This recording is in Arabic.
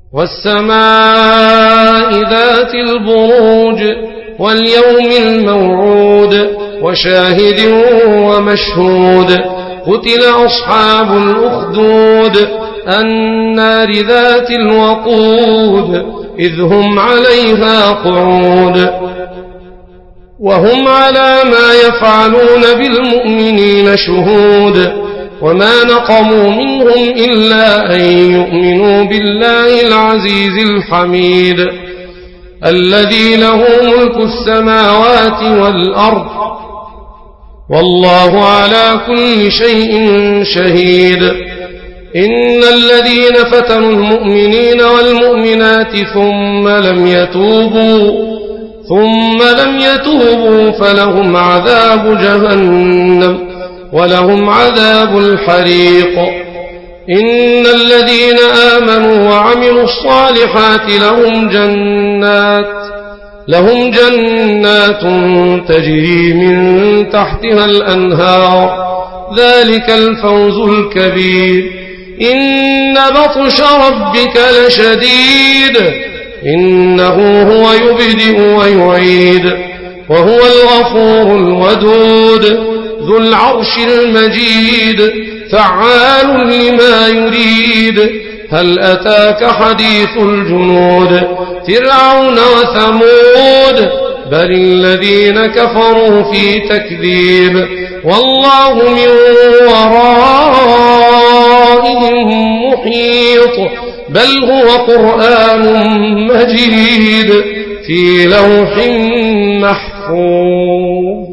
والسماء ذات البروج واليوم الموعود وشاهد ومشهود قتل أصحاب الأخدود النار ذات الوقود إذ هم عليها قعود وهم على ما يفعلون بالمؤمنين شهود وما نقموا منهم إلا أن يؤمنوا بالله العزيز الحميد الذي له ملك السماوات والأرض والله على كل شيء شهيد إن الذين فتنوا المؤمنين والمؤمنات ثم لم يتوبوا فلهم عذاب جهنم ولهم عذاب الحريق إن الذين آمنوا وعملوا الصالحات لهم جنات تجري من تحتها الأنهار ذلك الفوز الكبير إن بطش ربك لشديد إنه هو يبدئ ويعيد وهو الغفور الودود ذو العرش المجيد فعال لما يريد هل أتاك حديث الجنود فرعون وثمود بل الذين كفروا في تكذيب والله من ورائهم محيط بل هو قرآن مجيد في لوح محفوظ.